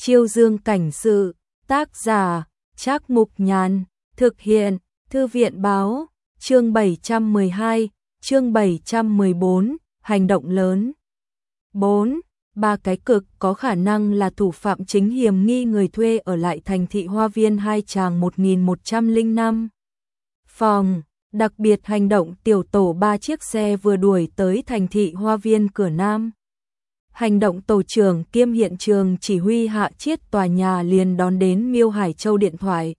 Chiêu Dương cảnh sự, tác giả, Trác Mục Nhàn, thực hiện, Thư viện báo, chương 712, chương 714, hành động lớn. 4. Ba cái cực có khả năng là thủ phạm chính hiểm nghi người thuê ở lại thành thị Hoa Viên Hai Tràng 1105 phòng. Đặc biệt hành động tiểu tổ 3 chiếc xe vừa đuổi tới thành thị Hoa Viên cửa Nam. Hành động tổ trưởng kiêm hiện trường chỉ huy Hạ Chiết tòa nhà liền đón đến Miêu Hải Châu điện thoại.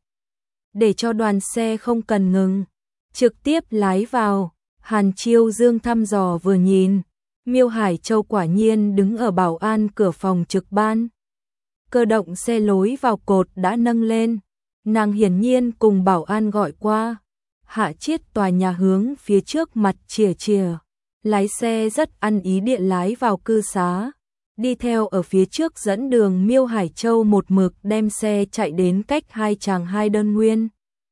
Để cho đoàn xe không cần ngừng, trực tiếp lái vào. Hàn Chiêu Dương thăm dò vừa nhìn, Miêu Hải Châu quả nhiên đứng ở bảo an cửa phòng trực ban. Cơ động xe lối vào cột đã nâng lên, nàng hiển nhiên cùng bảo an gọi qua. Hạ Chiết tòa nhà hướng phía trước mặt chìa chìa, lái xe rất ăn ý địa lái vào cư xá. Đi theo ở phía trước dẫn đường Miêu Hải Châu một mực đem xe chạy đến cách Hai Tràng 2 đơn nguyên.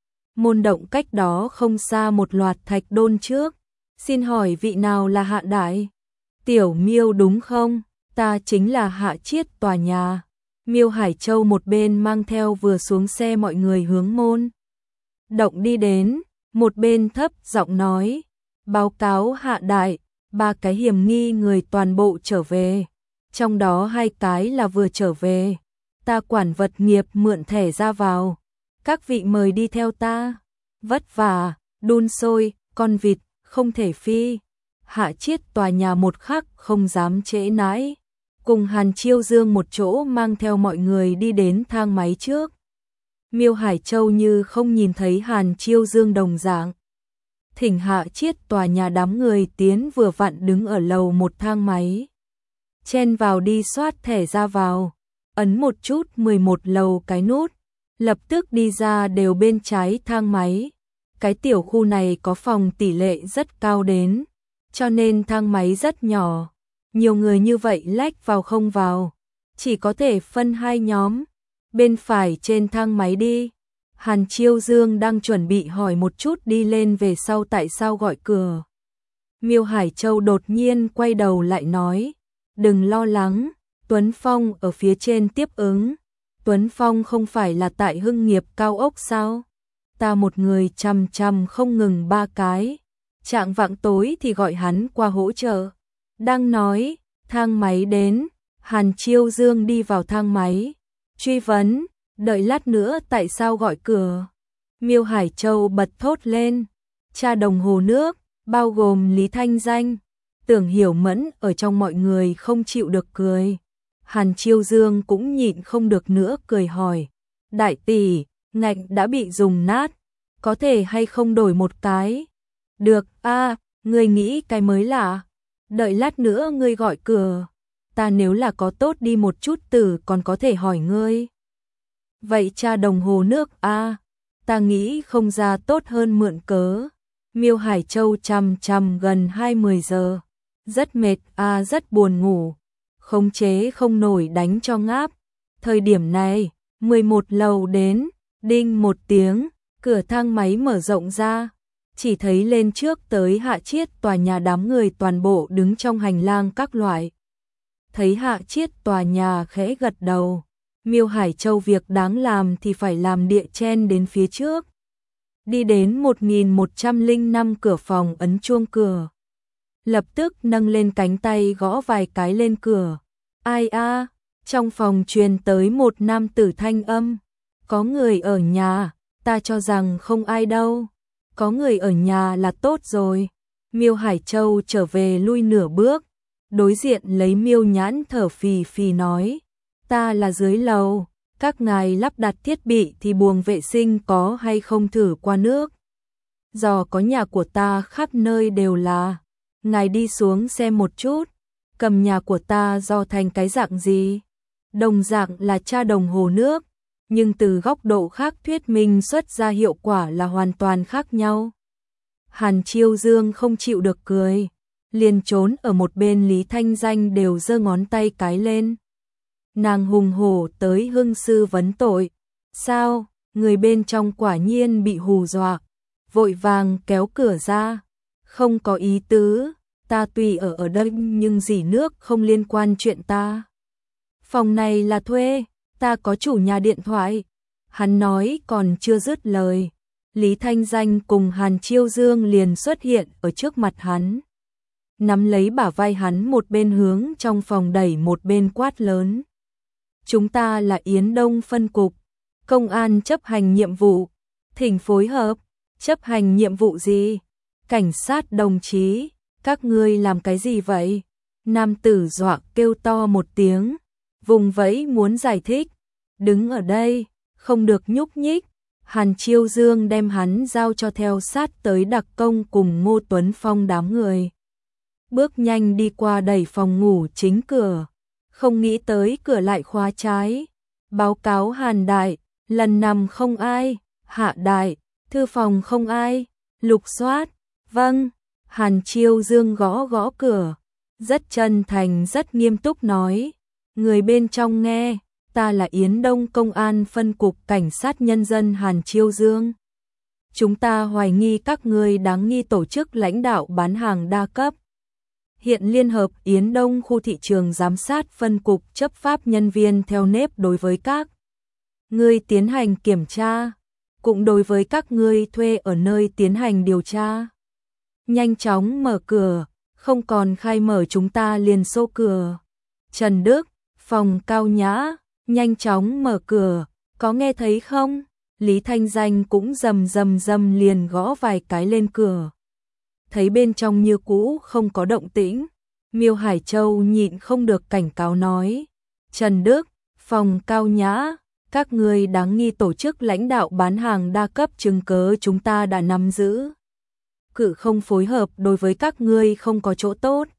Môn động cách đó không xa một loạt thạch đôn trước. Xin hỏi vị nào là Hạ đại? Tiểu Miêu đúng không? Ta chính là Hạ Chiết tòa nhà. Miêu Hải Châu một bên mang theo vừa xuống xe mọi người hướng môn động đi đến, một bên thấp giọng nói, báo cáo Hạ đại, 3 cái hiểm nghi người toàn bộ trở về, trong đó 2 cái là vừa trở về, ta quản vật nghiệp mượn thẻ ra vào, các vị mời đi theo ta. Vất vả, đun sôi, con vịt không thể phi. Hạ Chiết tòa nhà một khắc không dám trễ nãi, cùng Hàn Chiêu Dương một chỗ mang theo mọi người đi đến thang máy trước. Miêu Hải Châu như không nhìn thấy Hàn Chiêu Dương đồng dạng, thỉnh Hạ Chiết tòa nhà đám người tiến vừa vặn đứng ở lầu một thang máy. Chen vào đi soát thẻ ra vào, ấn một chút 11 lầu cái nút, lập tức đi ra đều bên trái thang máy. Cái tiểu khu này có phòng tỷ lệ rất cao đến, cho nên thang máy rất nhỏ, nhiều người như vậy lách vào không vào, chỉ có thể phân 2 nhóm. Bên phải trên thang máy đi. Hàn Chiêu Dương đang chuẩn bị hỏi một chút đi lên về sau tại sao gọi cửa. Miêu Hải Châu đột nhiên quay đầu lại nói, đừng lo lắng, Tuấn Phong ở phía trên tiếp ứng. Tuấn Phong không phải là tại Hưng Nghiệp cao ốc sao? Ta một người chằm không ngừng 3 cái. Trạng vạng tối thì gọi hắn qua hỗ trợ. Đang nói, thang máy đến, Hàn Chiêu Dương đi vào thang máy. Truy vấn, đợi lát nữa tại sao gọi cửa? Miêu Hải Châu bật thốt lên, tra đồng hồ nước, bao gồm Lý Thanh Danh. Tưởng Hiểu Mẫn ở trong mọi người không chịu được cười. Hàn Chiêu Dương cũng nhịn không được nữa cười hỏi, đại tỷ, ngạch đã bị dùng nát, có thể hay không đổi một cái? Được, ngươi nghĩ cái mới lạ, đợi lát nữa ngươi gọi cửa. Ta nếu là có tốt đi một chút tử còn có thể hỏi ngươi. Vậy tra đồng hồ nước ta nghĩ không ra tốt hơn mượn cớ. Miêu Hải Châu chằm gần 20 giờ. Rất mệt rất buồn ngủ. Khống chế không nổi đánh cho ngáp. Thời điểm này, 11 lầu đến, đinh một tiếng, cửa thang máy mở rộng ra. Chỉ thấy lên trước tới Hạ Chiết tòa nhà đám người toàn bộ đứng trong hành lang các loại. Thấy Hạ Chiết tòa nhà khẽ gật đầu, Miêu Hải Châu việc đáng làm thì phải làm địa chen đến phía trước. Đi đến 1105 cửa phòng ấn chuông cửa. Lập tức nâng lên cánh tay gõ vài cái lên cửa. Ai trong phòng truyền tới một nam tử thanh âm. Có người ở nhà, ta cho rằng không ai đâu. Có người ở nhà là tốt rồi. Miêu Hải Châu trở về lui nửa bước. Đối diện lấy Miêu Nhãn thở phì phì nói, ta là dưới lầu, các ngài lắp đặt thiết bị thì buồng vệ sinh có hay không thử qua nước. Dò có nhà của ta khắp nơi đều là, ngài đi xuống xem một chút, cầm nhà của ta do thành cái dạng gì. Đồng dạng là tra đồng hồ nước, nhưng từ góc độ khác thuyết minh xuất ra hiệu quả là hoàn toàn khác nhau. Hàn Chiêu Dương không chịu được cười, liền trốn ở một bên Lý Thanh Danh đều giơ ngón tay cái lên. Nàng hùng hổ tới hưng sư vấn tội. Sao, người bên trong quả nhiên bị hù dọa, vội vàng kéo cửa ra. Không có ý tứ, ta tùy ở đây nhưng dỉ nước không liên quan chuyện ta. Phòng này là thuê, ta có chủ nhà điện thoại. Hắn nói còn chưa dứt lời, Lý Thanh Danh cùng Hàn Chiêu Dương liền xuất hiện ở trước mặt hắn. Nắm lấy bả vai hắn một bên hướng trong phòng đẩy một bên quát lớn. Chúng ta là Yến Đông phân cục, công an chấp hành nhiệm vụ, thỉnh phối hợp. Chấp hành nhiệm vụ gì? Cảnh sát đồng chí, các ngươi làm cái gì vậy? Nam tử dọa kêu to một tiếng, vùng vẫy muốn giải thích. Đứng ở đây, không được nhúc nhích. Hàn Chiêu Dương đem hắn giao cho theo sát tới đặc công cùng Ngô Tuấn Phong đám người. Bước nhanh đi qua đẩy phòng ngủ chính cửa, không nghĩ tới cửa lại khóa trái. Báo cáo Hàn đại, lần nằm không ai. Hạ đại, thư phòng không ai. Lục soát, vâng. Hàn Chiêu Dương gõ gõ cửa, rất chân thành rất nghiêm túc nói. Người bên trong nghe, ta là Yến Đông Công an phân cục cảnh sát nhân dân Hàn Chiêu Dương. Chúng ta hoài nghi các ngươi đáng nghi tổ chức lãnh đạo bán hàng đa cấp. Hiện Liên hợp Yến Đông khu thị trường giám sát phân cục chấp pháp nhân viên theo nếp đối với các ngươi tiến hành kiểm tra, cũng đối với các ngươi thuê ở nơi tiến hành điều tra. Nhanh chóng mở cửa, không còn khai mở chúng ta liền xô cửa. Trần Đức, phòng Cao Nhã, nhanh chóng mở cửa, có nghe thấy không? Lý Thanh Danh cũng rầm liền gõ vài cái lên cửa. Thấy bên trong như cũ không có động tĩnh, Miêu Hải Châu nhịn không được cảnh cáo nói. Trần Đức, phòng Cao Nhã, các ngươi đáng nghi tổ chức lãnh đạo bán hàng đa cấp chứng cớ chúng ta đã nắm giữ. Cự không phối hợp đối với các ngươi không có chỗ tốt.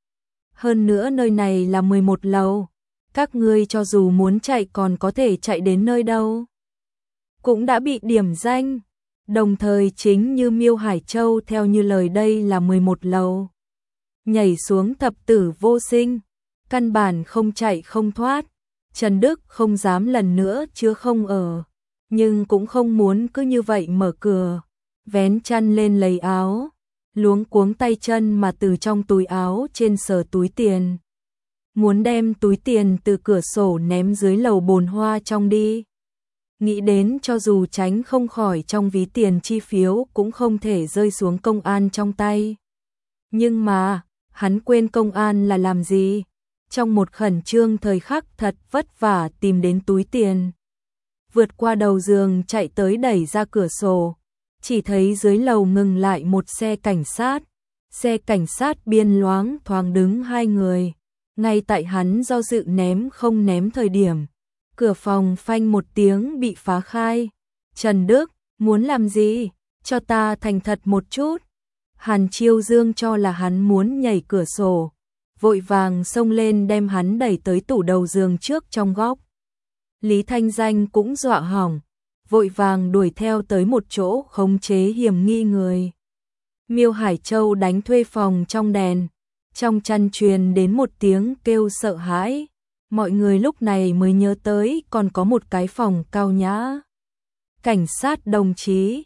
Hơn nữa nơi này là 11 lầu, các ngươi cho dù muốn chạy còn có thể chạy đến nơi đâu. Cũng đã bị điểm danh, đồng thời chính như Miêu Hải Châu theo như lời đây là 11 lầu. Nhảy xuống thập tử vô sinh, căn bản không chạy không thoát. Trần Đức không dám lần nữa chứa không ở, nhưng cũng không muốn cứ như vậy mở cửa. Vén chăn lên lấy áo, luống cuống tay chân mà từ trong túi áo trên sờ túi tiền. Muốn đem túi tiền từ cửa sổ ném dưới lầu bồn hoa trong đi. Nghĩ đến cho dù tránh không khỏi trong ví tiền chi phiếu cũng không thể rơi xuống công an trong tay. Nhưng mà, hắn quên công an là làm gì? Trong một khẩn trương thời khắc thật vất vả tìm đến túi tiền. Vượt qua đầu giường chạy tới đẩy ra cửa sổ. Chỉ thấy dưới lầu ngừng lại một xe cảnh sát. Xe cảnh sát biên loáng thoáng đứng hai người. Ngay tại hắn do dự ném không ném thời điểm. Cửa phòng phanh một tiếng bị phá khai. Trần Đức, muốn làm gì? Cho ta thành thật một chút. Hàn Chiêu Dương cho là hắn muốn nhảy cửa sổ. Vội vàng xông lên đem hắn đẩy tới tủ đầu giường trước trong góc. Lý Thanh Danh cũng dọa hỏng. Vội vàng đuổi theo tới một chỗ khống chế hiểm nghi người. Miêu Hải Châu đánh thuê phòng trong đèn. Trong chăn truyền đến một tiếng kêu sợ hãi. Mọi người lúc này mới nhớ tới còn có một cái phòng Cao Nhã. Cảnh sát đồng chí,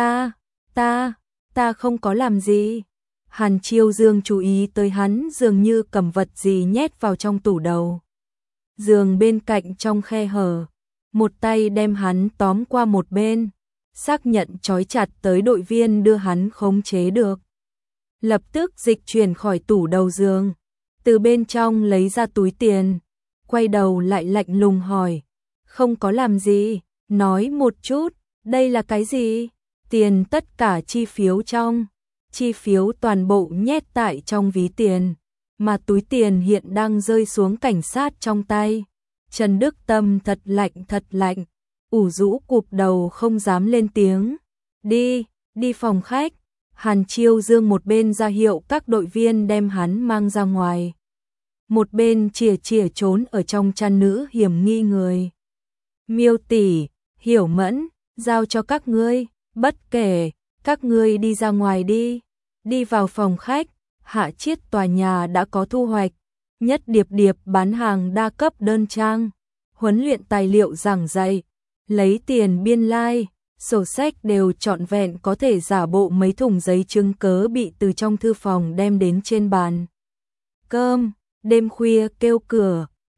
ta không có làm gì. Hàn Chiêu Dương chú ý tới hắn dường như cầm vật gì nhét vào trong tủ đầu. Giường bên cạnh trong khe hở, một tay đem hắn tóm qua một bên, xác nhận trói chặt tới đội viên đưa hắn khống chế được. Lập tức dịch chuyển khỏi tủ đầu giường, từ bên trong lấy ra túi tiền, quay đầu lại lạnh lùng hỏi, không có làm gì, nói một chút, đây là cái gì? Tiền tất cả chi phiếu trong, chi phiếu toàn bộ nhét tại trong ví tiền, mà túi tiền hiện đang rơi xuống cảnh sát trong tay. Trần Đức tâm thật lạnh, ủ rũ cụp đầu không dám lên tiếng. Đi phòng khách. Hàn Chiêu Dương một bên ra hiệu các đội viên đem hắn mang ra ngoài. Một bên chìa trốn ở trong chăn nữ hiểm nghi người. Miêu tỷ, Hiểu Mẫn, giao cho các ngươi, bất kể, các ngươi đi ra ngoài đi. Đi vào phòng khách, Hạ Chiết tòa nhà đã có thu hoạch. Nhất Điệp bán hàng đa cấp đơn trang, huấn luyện tài liệu giảng dạy, lấy tiền biên lai, sổ sách đều trọn vẹn, có thể giả bộ mấy thùng giấy chứng cớ bị từ trong thư phòng đem đến trên bàn. Cơm, đêm khuya kêu cửa,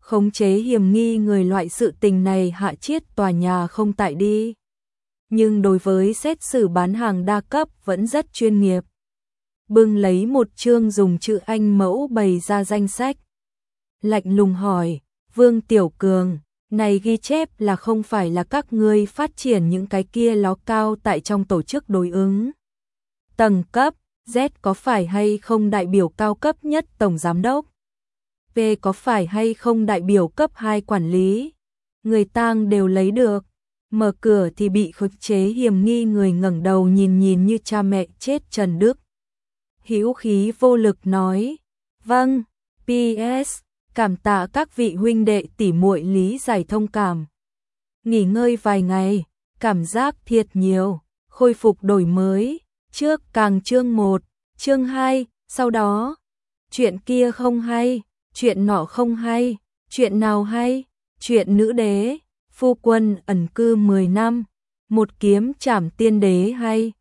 khống chế hiểm nghi người loại sự tình này Hạ Chiết tòa nhà không tại đi. Nhưng đối với xét xử bán hàng đa cấp vẫn rất chuyên nghiệp. Bưng lấy một chương dùng chữ Anh mẫu bày ra danh sách. Lạnh lùng hỏi, Vương Tiểu Cường, này ghi chép là không phải là các ngươi phát triển những cái kia ló cao tại trong tổ chức đối ứng. Tầng cấp, Z có phải hay không đại biểu cao cấp nhất tổng giám đốc? P có phải hay không đại biểu cấp 2 quản lý? Người tang đều lấy được. Mở cửa thì bị khống chế hiểm nghi người ngẩng đầu nhìn như cha mẹ chết Trần Đức. Hữu khí vô lực nói, vâng, PS, cảm tạ các vị huynh đệ tỉ muội lý giải thông cảm. Nghỉ ngơi vài ngày, cảm giác thiệt nhiều, khôi phục đổi mới, trước càng chương 1, chương 2, sau đó, chuyện kia không hay, chuyện nọ không hay, chuyện nào hay, chuyện nữ đế, phu quân ẩn cư 10 năm, một kiếm trảm tiên đế hay.